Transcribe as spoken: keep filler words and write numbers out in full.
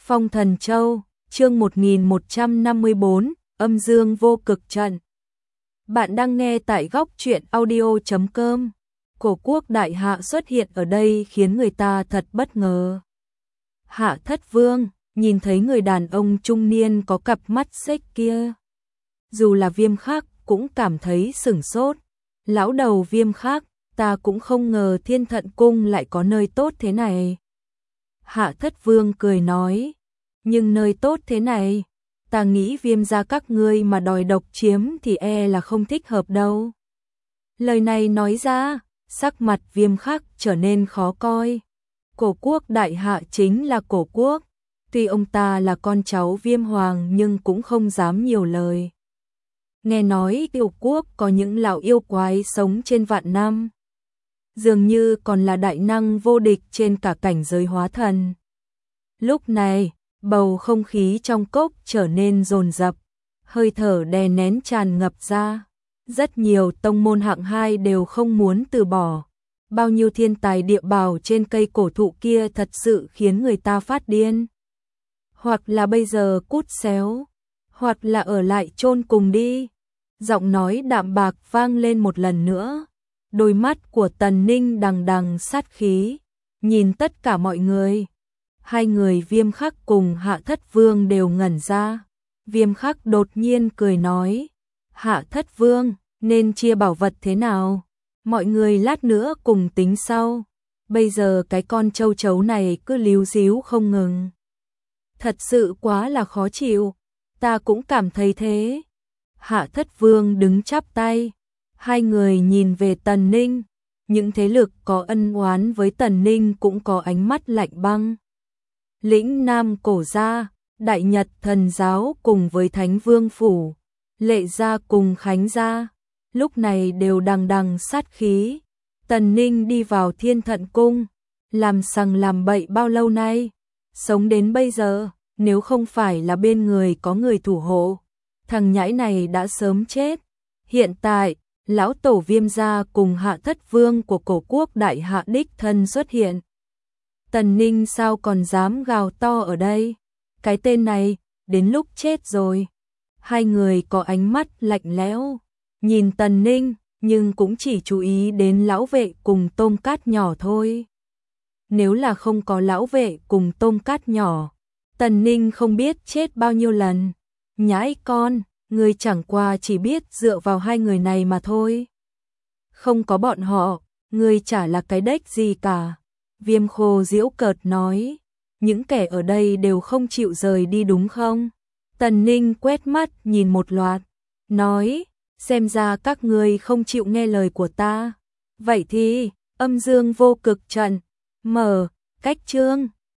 Phong Thần Châu, chương một nghìn một trăm năm mươi bốn, âm dương vô cực trận. Bạn đang nghe tại góc truyện audio chấm com. Cổ quốc đại hạ xuất hiện ở đây khiến người ta thật bất ngờ. Hạ Thất Vương, nhìn thấy người đàn ông trung niên có cặp mắt xếch kia. Dù là Viêm Khắc cũng cảm thấy sửng sốt. Lão đầu Viêm Khắc, ta cũng không ngờ Thiên Thận Cung lại có nơi tốt thế này. Hạ Thất Vương cười nói, nhưng nơi tốt thế này, ta nghĩ Viêm gia các ngươi mà đòi độc chiếm thì e là không thích hợp đâu. Lời này nói ra, sắc mặt Viêm Khắc trở nên khó coi. Cổ quốc đại hạ chính là cổ quốc, tuy ông ta là con cháu Viêm Hoàng nhưng cũng không dám nhiều lời. Nghe nói yêu quốc có những lão yêu quái sống trên vạn năm, dường như còn là đại năng vô địch trên cả cảnh giới hóa thần. Lúc này, bầu không khí trong cốc trở nên dồn dập, hơi thở đè nén tràn ngập ra. Rất nhiều tông môn hạng hai đều không muốn từ bỏ. Bao nhiêu thiên tài địa bảo trên cây cổ thụ kia thật sự khiến người ta phát điên. Hoặc là bây giờ cút xéo, hoặc là ở lại chôn cùng đi. Giọng nói đạm bạc vang lên một lần nữa. Đôi mắt của Tần Ninh đằng đằng sát khí, nhìn tất cả mọi người. Hai người Viêm Khắc cùng Hạ Thất Vương đều ngẩn ra. Viêm Khắc đột nhiên cười nói, Hạ Thất Vương, nên chia bảo vật thế nào? Mọi người lát nữa cùng tính sau. Bây giờ cái con châu chấu này cứ líu díu không ngừng. Thật sự quá là khó chịu. Ta cũng cảm thấy thế. Hạ Thất Vương đứng chắp tay. Hai người nhìn về Tần Ninh. Những thế lực có ân oán với Tần Ninh cũng có ánh mắt lạnh băng. Lĩnh Nam Cổ gia, Đại Nhật Thần giáo cùng với Thánh Vương phủ, Lệ gia cùng Khánh gia, lúc này đều đằng đằng sát khí. Tần Ninh đi vào Thiên Thận Cung, làm sằng làm bậy bao lâu nay, sống đến bây giờ, nếu không phải là bên người có người thủ hộ, thằng nhãi này đã sớm chết. Hiện tại, lão tổ Viêm gia cùng Hạ Thất Vương của cổ quốc đại hạ đích thân xuất hiện. Tần Ninh sao còn dám gào to ở đây? Cái tên này, đến lúc chết rồi. Hai người có ánh mắt lạnh lẽo, nhìn Tần Ninh, nhưng cũng chỉ chú ý đến lão vệ cùng tôm cát nhỏ thôi. Nếu là không có lão vệ cùng tôm cát nhỏ, Tần Ninh không biết chết bao nhiêu lần. Nhãi con, ngươi chẳng qua chỉ biết dựa vào hai người này mà thôi. Không có bọn họ, ngươi chả là cái đếch gì cả. Viêm Khô giễu cợt nói, những kẻ ở đây đều không chịu rời đi đúng không? Tần Ninh quét mắt nhìn một loạt, nói, xem ra các ngươi không chịu nghe lời của ta. Vậy thì, âm dương vô cực trận, mở, cách chương.